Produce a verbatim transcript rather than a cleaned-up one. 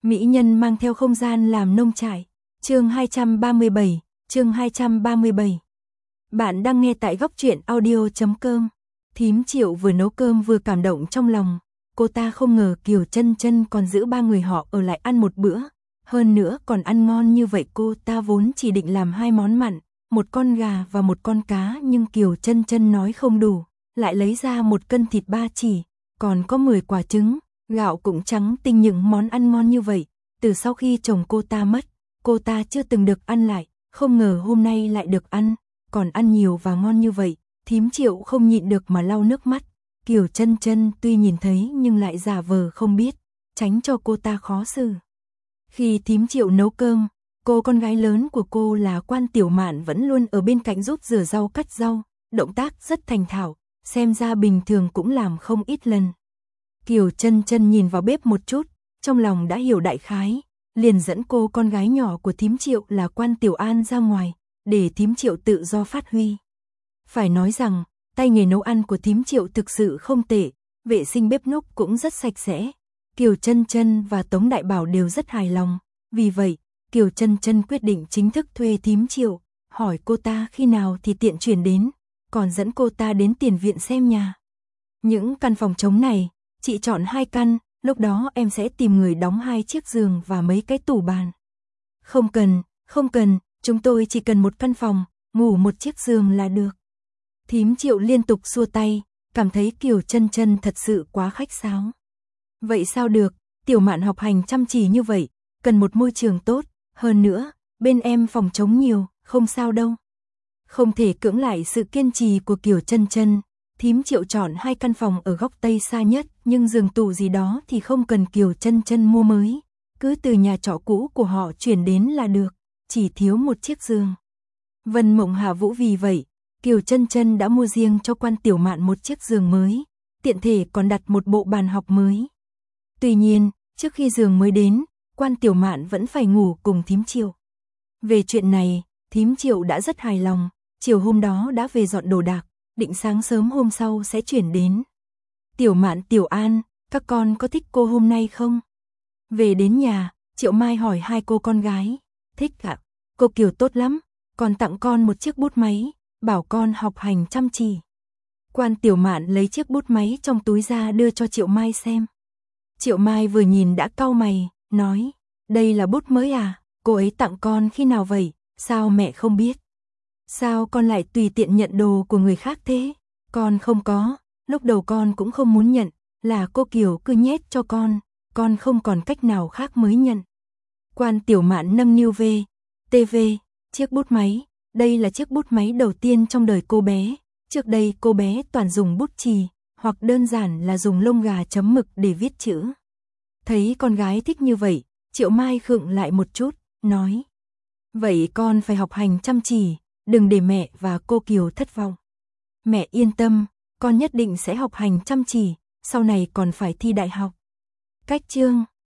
Mỹ nhân mang theo không gian làm nông trại. Chương hai trăm ba mươi bảy, chương hai trăm ba mươi bảy. Bạn đang nghe tại góc truyện audio chấm com. Thím Triệu vừa nấu cơm vừa cảm động trong lòng, cô ta không ngờ Kiều Chân Chân còn giữ ba người họ ở lại ăn một bữa, hơn nữa còn ăn ngon như vậy. Cô ta vốn chỉ định làm hai món mặn, một con gà và một con cá, nhưng Kiều Chân Chân nói không đủ, lại lấy ra một cân thịt ba chỉ, còn có mười quả trứng, gạo cũng trắng tinh. Những món ăn ngon như vậy, từ sau khi chồng cô ta mất, cô ta chưa từng được ăn lại, không ngờ hôm nay lại được ăn, còn ăn nhiều và ngon như vậy. Thím Triệu không nhịn được mà lau nước mắt. Kiều Chân Chân tuy nhìn thấy nhưng lại giả vờ không biết, tránh cho cô ta khó xử. Khi thím Triệu nấu cơm, cô con gái lớn của cô là Quan Tiểu Mạn vẫn luôn ở bên cạnh giúp rửa rau cắt rau, động tác rất thành thạo, xem ra bình thường cũng làm không ít lần. Kiều Chân Chân nhìn vào bếp một chút, trong lòng đã hiểu đại khái, liền dẫn cô con gái nhỏ của thím Triệu là Quan Tiểu An ra ngoài, để thím Triệu tự do phát huy. Phải nói rằng, tay nghề nấu ăn của thím Triệu thực sự không tệ, vệ sinh bếp núc cũng rất sạch sẽ. Kiều Chân Chân và Tống Đại Bảo đều rất hài lòng, vì vậy, Kiều Chân Chân quyết định chính thức thuê thím Triệu, hỏi cô ta khi nào thì tiện chuyển đến, còn dẫn cô ta đến tiền viện xem nhà. Những căn phòng trống này, chị chọn hai căn, lúc đó em sẽ tìm người đóng hai chiếc giường và mấy cái tủ bàn. Không cần, không cần, chúng tôi chỉ cần một căn phòng, ngủ một chiếc giường là được. Thím Triệu liên tục xua tay, cảm thấy Kiều Chân Chân thật sự quá khách sáo. Vậy sao được, Tiểu Mạn học hành chăm chỉ như vậy, cần một môi trường tốt, hơn nữa, bên em phòng trống nhiều, không sao đâu. Không thể cưỡng lại sự kiên trì của Kiều Chân Chân, thím Triệu chọn hai căn phòng ở góc Tây xa nhất, nhưng giường tủ gì đó thì không cần Kiều Chân Chân mua mới, cứ từ nhà trọ cũ của họ chuyển đến là được, chỉ thiếu một chiếc giường. Vân Mộng Hạ Vũ vì vậy, Kiều Chân Chân đã mua riêng cho Quan Tiểu Mạn một chiếc giường mới, tiện thể còn đặt một bộ bàn học mới. Tuy nhiên, trước khi giường mới đến, Quan Tiểu Mạn vẫn phải ngủ cùng thím Triệu. Về chuyện này, thím Triệu đã rất hài lòng, chiều hôm đó đã về dọn đồ đạc, định sáng sớm hôm sau sẽ chuyển đến. Tiểu Mạn, Tiểu An, các con có thích cô hôm nay không? Về đến nhà, Triệu Mai hỏi hai cô con gái. Thích ạ, cô Kiều tốt lắm, còn tặng con một chiếc bút máy, bảo con học hành chăm chỉ. Quan Tiểu Mạn lấy chiếc bút máy trong túi ra đưa cho Triệu Mai xem. Triệu Mai vừa nhìn đã cau mày, nói, đây là bút mới à, cô ấy tặng con khi nào vậy, sao mẹ không biết? Sao con lại tùy tiện nhận đồ của người khác thế? Con không có, lúc đầu con cũng không muốn nhận, là cô Kiều cứ nhét cho con, con không còn cách nào khác mới nhận. Quan Tiểu Mạn nâng niu về, tê vê, chiếc bút máy, đây là chiếc bút máy đầu tiên trong đời cô bé, trước đây cô bé toàn dùng bút chì, hoặc đơn giản là dùng lông gà chấm mực để viết chữ. Thấy con gái thích như vậy, Triệu Mai khựng lại một chút, nói, vậy con phải học hành chăm chỉ, đừng để mẹ và cô Kiều thất vọng. Mẹ yên tâm, con nhất định sẽ học hành chăm chỉ, sau này còn phải thi đại học. Cách chương